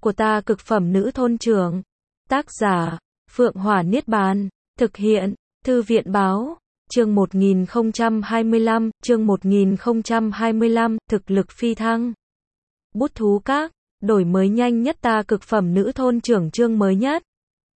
của ta cực phẩm nữ thôn trưởng. Tác giả, Phượng Hỏa Niết Bàn. Thực hiện, Thư viện báo. Chương 1025, chương 1025, thực lực phi thăng. Bút thú các, đổi mới nhanh nhất ta cực phẩm nữ thôn trưởng chương mới nhất.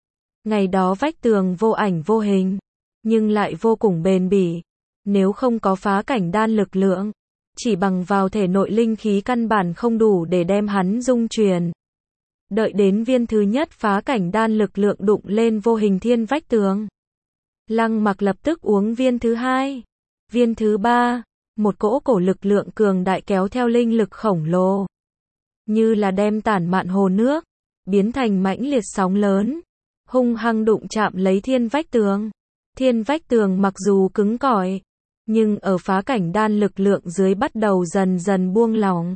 Ngày đó vách tường vô ảnh vô hình, nhưng lại vô cùng bền bỉ. Nếu không có phá cảnh đan lực lượng, chỉ bằng vào thể nội linh khí căn bản không đủ để đem hắn dung truyền. Đợi đến viên thứ nhất phá cảnh đan lực lượng đụng lên vô hình thiên vách tường, Lăng Mặc lập tức uống viên thứ hai, viên thứ ba, một cỗ cổ lực lượng cường đại kéo theo linh lực khổng lồ, như là đem tản mạn hồ nước, biến thành mãnh liệt sóng lớn, hung hăng đụng chạm lấy thiên vách tường. Thiên vách tường mặc dù cứng cỏi, nhưng ở phá cảnh đan lực lượng dưới bắt đầu dần dần buông lỏng.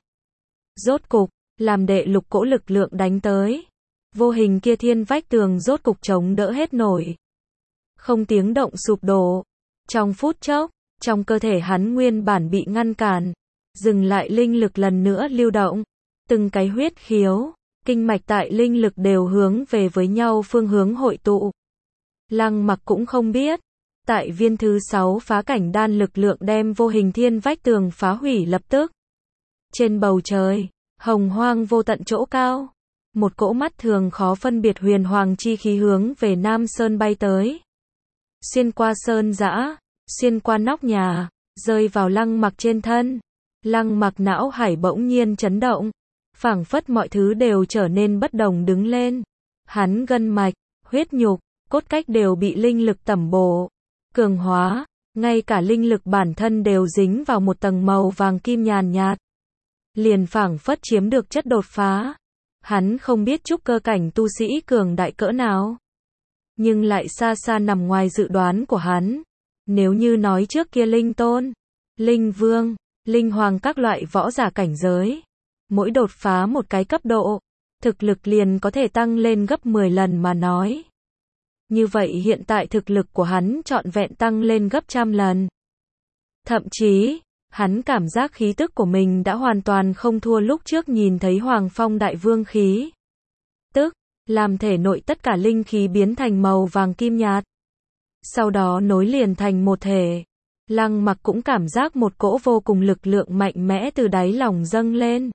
Rốt cục, làm đệ lục cỗ lực lượng đánh tới, vô hình kia thiên vách tường rốt cục chống đỡ hết nổi, không tiếng động sụp đổ. Trong phút chốc, trong cơ thể hắn nguyên bản bị ngăn cản, dừng lại linh lực lần nữa lưu động, từng cái huyết khiếu, kinh mạch tại linh lực đều hướng về với nhau phương hướng hội tụ. Lăng Mặc cũng không biết, tại viên thứ 6 phá cảnh đan lực lượng đem vô hình thiên vách tường phá hủy lập tức. Trên bầu trời, hồng hoang vô tận chỗ cao, một cỗ mắt thường khó phân biệt huyền hoàng chi khí hướng về Nam Sơn bay tới. Xuyên qua sơn dã, xuyên qua nóc nhà, rơi vào Lăng Mặc trên thân. Lăng Mặc não hải bỗng nhiên chấn động, phảng phất mọi thứ đều trở nên bất đồng đứng lên. Hắn gân mạch, huyết nhục, cốt cách đều bị linh lực tẩm bổ, cường hóa, ngay cả linh lực bản thân đều dính vào một tầng màu vàng kim nhàn nhạt. Liền phảng phất chiếm được chất đột phá. Hắn không biết trúc cơ cảnh tu sĩ cường đại cỡ nào, nhưng lại xa xa nằm ngoài dự đoán của hắn. Nếu như nói trước kia linh tôn, linh vương, linh hoàng các loại võ giả cảnh giới, mỗi đột phá một cái cấp độ, thực lực liền có thể tăng lên gấp 10 lần mà nói. Như vậy hiện tại thực lực của hắn trọn vẹn tăng lên gấp trăm lần. Thậm chí, hắn cảm giác khí tức của mình đã hoàn toàn không thua lúc trước nhìn thấy Hoàng Phong Đại Vương khí. Tức, làm thể nội tất cả linh khí biến thành màu vàng kim nhạt. Sau đó nối liền thành một thể. Lăng Mặc cũng cảm giác một cỗ vô cùng lực lượng mạnh mẽ từ đáy lòng dâng lên.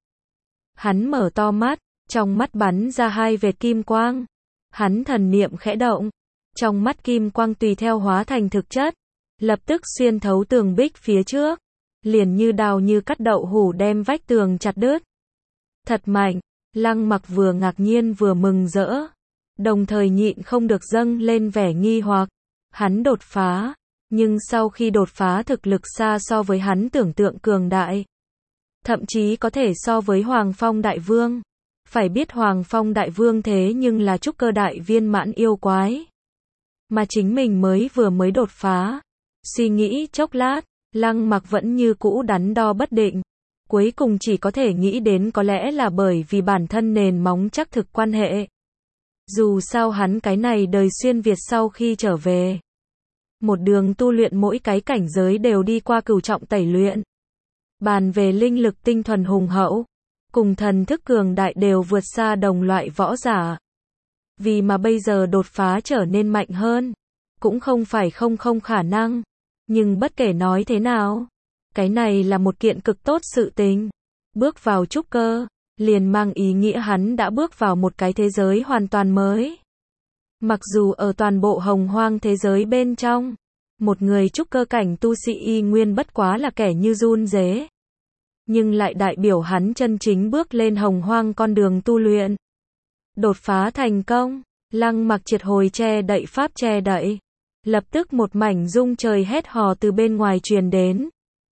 Hắn mở to mắt, trong mắt bắn ra hai vệt kim quang. Hắn thần niệm khẽ động, trong mắt kim quang tùy theo hóa thành thực chất, lập tức xuyên thấu tường bích phía trước, liền như đào như cắt đậu hủ đem vách tường chặt đứt. Thật mạnh. Lăng Mặc vừa ngạc nhiên vừa mừng rỡ, đồng thời nhịn không được dâng lên vẻ nghi hoặc. Hắn đột phá, nhưng sau khi đột phá thực lực xa so với hắn tưởng tượng cường đại, thậm chí có thể so với Hoàng Phong Đại Vương. Phải biết Hoàng Phong Đại Vương thế nhưng là trúc cơ đại viên mãn yêu quái, mà chính mình mới đột phá. Suy nghĩ chốc lát, Lăng Mặc vẫn như cũ đắn đo bất định, cuối cùng chỉ có thể nghĩ đến có lẽ là bởi vì bản thân nền móng chắc thực quan hệ. Dù sao hắn cái này đời xuyên Việt sau khi trở về, một đường tu luyện mỗi cái cảnh giới đều đi qua cửu trọng tẩy luyện. Bàn về linh lực tinh thuần hùng hậu, cùng thần thức cường đại đều vượt xa đồng loại võ giả. Vì mà bây giờ đột phá trở nên mạnh hơn, cũng không phải không khả năng. Nhưng bất kể nói thế nào, cái này là một kiện cực tốt sự tình. Bước vào trúc cơ, liền mang ý nghĩa hắn đã bước vào một cái thế giới hoàn toàn mới. Mặc dù ở toàn bộ hồng hoang thế giới bên trong, một người trúc cơ cảnh tu sĩ y nguyên bất quá là kẻ như run rế, nhưng lại đại biểu hắn chân chính bước lên hồng hoang con đường tu luyện. Đột phá thành công, Lăng Mặc triệt hồi che đậy pháp che đậy. Lập tức một mảnh rung trời hét hò từ bên ngoài truyền đến.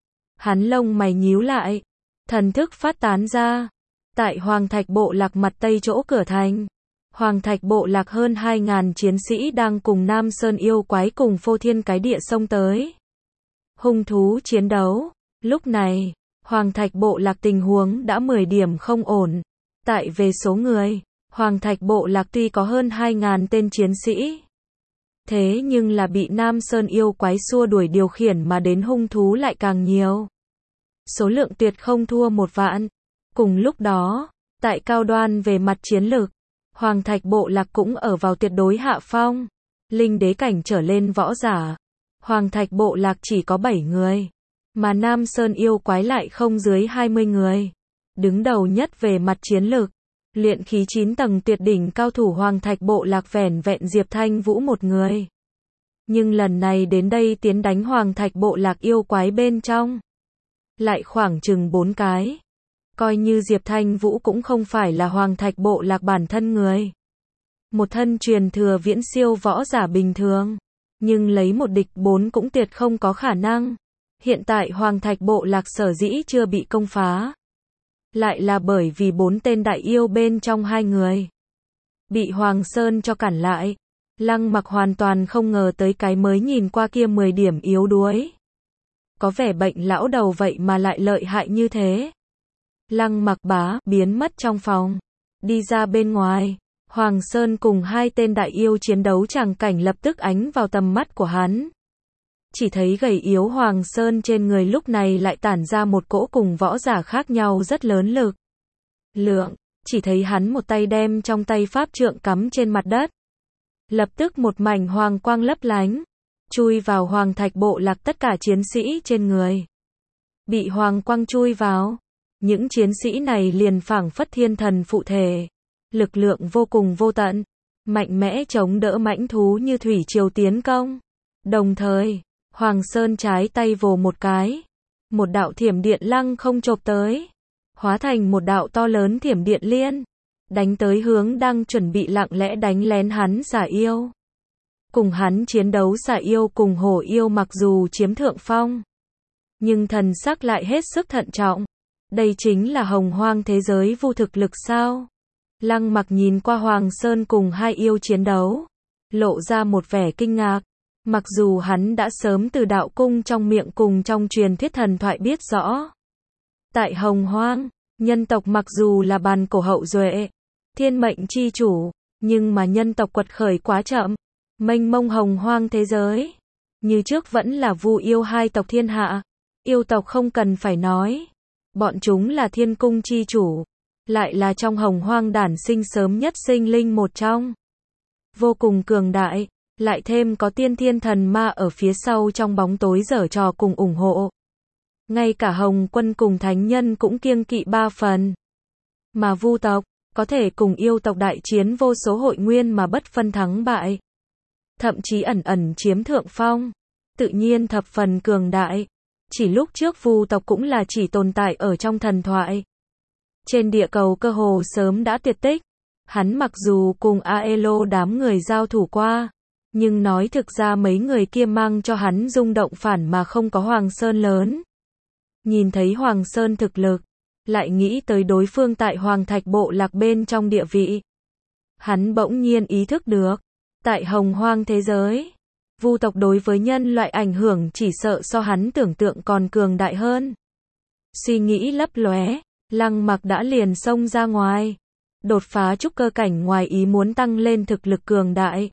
Hắn lông mày nhíu lại, thần thức phát tán ra. Tại Hoàng Thạch Bộ Lạc mặt tây chỗ cửa thành, Hoàng Thạch Bộ Lạc hơn 2.000 chiến sĩ đang cùng Nam Sơn yêu quái cùng phô thiên cái địa xông tới. Hung thú chiến đấu. Lúc này, Hoàng Thạch Bộ Lạc tình huống đã 10 điểm không ổn. Tại về số người, Hoàng Thạch Bộ Lạc tuy có hơn 2.000 tên chiến sĩ, thế nhưng là bị Nam Sơn yêu quái xua đuổi điều khiển mà đến hung thú lại càng nhiều. Số lượng tuyệt không thua 1 vạn. Cùng lúc đó, Tại cao đoan về mặt chiến lược, Hoàng Thạch Bộ Lạc cũng ở vào tuyệt đối hạ phong. Linh đế cảnh trở lên võ giả, Hoàng Thạch Bộ Lạc chỉ có 7 người, mà Nam Sơn yêu quái lại không dưới 20 người. Đứng đầu nhất về mặt chiến lược, luyện khí 9 tầng tuyệt đỉnh cao thủ Hoàng Thạch Bộ Lạc vẻn vẹn Diệp Thanh Vũ một người. Nhưng lần này đến đây tiến đánh Hoàng Thạch Bộ Lạc yêu quái bên trong, lại khoảng chừng 4 cái. Coi như Diệp Thanh Vũ cũng không phải là Hoàng Thạch Bộ Lạc bản thân người. Một thân truyền thừa viễn siêu võ giả bình thường, nhưng lấy một địch 4 cũng tuyệt không có khả năng. Hiện tại Hoàng Thạch Bộ Lạc sở dĩ chưa bị công phá, lại là bởi vì 4 tên đại yêu bên trong 2 người bị Hoàng Sơn cho cản lại. Lăng Mặc hoàn toàn không ngờ tới cái mới nhìn qua kia 10 điểm yếu đuối, có vẻ bệnh lão đầu vậy mà lại lợi hại như thế. Lăng Mặc biến mất trong phòng, đi ra bên ngoài. Hoàng Sơn cùng 2 tên đại yêu chiến đấu tràng cảnh lập tức ánh vào tầm mắt của hắn. Chỉ thấy gầy yếu Hoàng Sơn trên người lúc này lại tản ra một cỗ cùng võ giả khác nhau rất lớn lực lượng. Chỉ thấy hắn một tay đem trong tay pháp trượng cắm trên mặt đất. Lập tức một mảnh hoàng quang lấp lánh, chui vào Hoàng Thạch Bộ Lạc tất cả chiến sĩ trên người. Bị hoàng quang chui vào, những chiến sĩ này liền phảng phất thiên thần phụ thể. Lực lượng vô cùng vô tận, mạnh mẽ chống đỡ mãnh thú như thủy triều tiến công. Đồng thời, Hoàng Sơn trái tay vồ một cái, một đạo thiểm điện lăng không chộp tới, hóa thành một đạo to lớn thiểm điện liên, đánh tới hướng đang chuẩn bị lặng lẽ đánh lén hắn xà yêu. Cùng hắn chiến đấu xà yêu cùng hổ yêu mặc dù chiếm thượng phong, nhưng thần sắc lại hết sức thận trọng. Đây chính là hồng hoang thế giới vu thực lực sao? Lăng Mặc nhìn qua Hoàng Sơn cùng 2 yêu chiến đấu, lộ ra một vẻ kinh ngạc. Mặc dù hắn đã sớm từ đạo cung trong miệng cùng trong truyền thuyết thần thoại biết rõ. Tại hồng hoang, nhân tộc mặc dù là bàn cổ hậu duệ, thiên mệnh chi chủ, nhưng mà nhân tộc quật khởi quá chậm. Mênh mông hồng hoang thế giới, như trước vẫn là vu yêu 2 tộc thiên hạ. Yêu tộc không cần phải nói, bọn chúng là thiên cung chi chủ, lại là trong hồng hoang đản sinh sớm nhất sinh linh một trong. Vô cùng cường đại, lại thêm có tiên thiên thần ma ở phía sau trong bóng tối giở trò cùng ủng hộ. Ngay cả Hồng Quân cùng thánh nhân cũng kiêng kỵ 3 phần. Mà vu tộc, có thể cùng yêu tộc đại chiến vô số hội nguyên mà bất phân thắng bại. Thậm chí ẩn ẩn chiếm thượng phong. Tự nhiên thập phần cường đại. Chỉ lúc trước vu tộc cũng là chỉ tồn tại ở trong thần thoại. Trên địa cầu cơ hồ sớm đã tuyệt tích. Hắn mặc dù cùng Aelo đám người giao thủ qua, nhưng nói thực ra mấy người kia mang cho hắn rung động phản mà không có Hoàng Sơn lớn. Nhìn thấy Hoàng Sơn thực lực, lại nghĩ tới đối phương tại Hoàng Thạch Bộ Lạc bên trong địa vị. Hắn bỗng nhiên ý thức được, tại hồng hoang thế giới, vu tộc đối với nhân loại ảnh hưởng chỉ sợ so hắn tưởng tượng còn cường đại hơn. Suy nghĩ lấp lóe, Lăng Mặc đã liền xông ra ngoài, đột phá trúc cơ cảnh ngoài ý muốn tăng lên thực lực cường đại,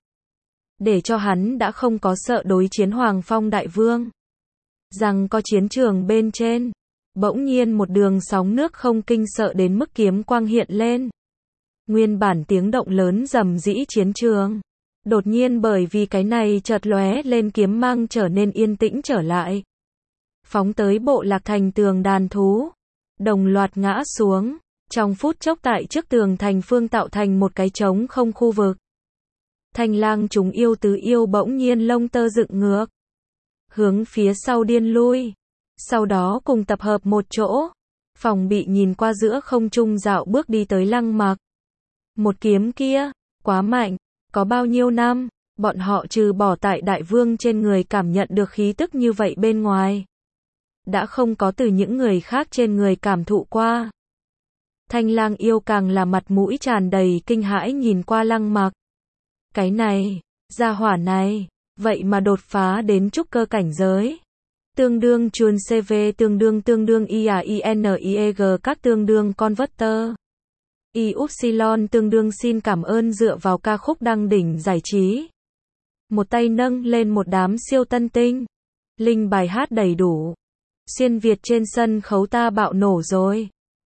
để cho hắn đã không có sợ đối chiến Hoàng Phong Đại Vương. Rằng có chiến trường bên trên, bỗng nhiên một đường sóng nước không kinh sợ đến mức kiếm quang hiện lên. Nguyên bản tiếng động lớn rầm rĩ chiến trường, đột nhiên bởi vì cái này chợt lóe lên kiếm mang trở nên yên tĩnh trở lại. Phóng tới bộ lạc thành tường đàn thú, đồng loạt ngã xuống, trong phút chốc tại trước tường thành phương tạo thành một cái trống không khu vực. Thanh lang chúng yêu tứ yêu bỗng nhiên lông tơ dựng ngược, hướng phía sau điên lui, sau đó cùng tập hợp một chỗ, phòng bị nhìn qua giữa không trung dạo bước đi tới Lăng Mặc. Một kiếm kia, quá mạnh, có bao nhiêu năm, bọn họ trừ bỏ tại đại vương trên người cảm nhận được khí tức như vậy bên ngoài, đã không có từ những người khác trên người cảm thụ qua. Thanh lang yêu càng là mặt mũi tràn đầy kinh hãi nhìn qua Lăng Mặc. Cái này, gia hỏa này, vậy mà đột phá đến trúc cơ cảnh giới. Tương đương chuồn CV tương đương IAINIEG các tương đương converter. Y-Upsilon tương đương xin cảm ơn dựa vào ca khúc đăng đỉnh giải trí. Một tay nâng lên một đám siêu tân tinh. Linh bài hát đầy đủ. Xuyên Việt trên sân khấu ta bạo nổ rồi.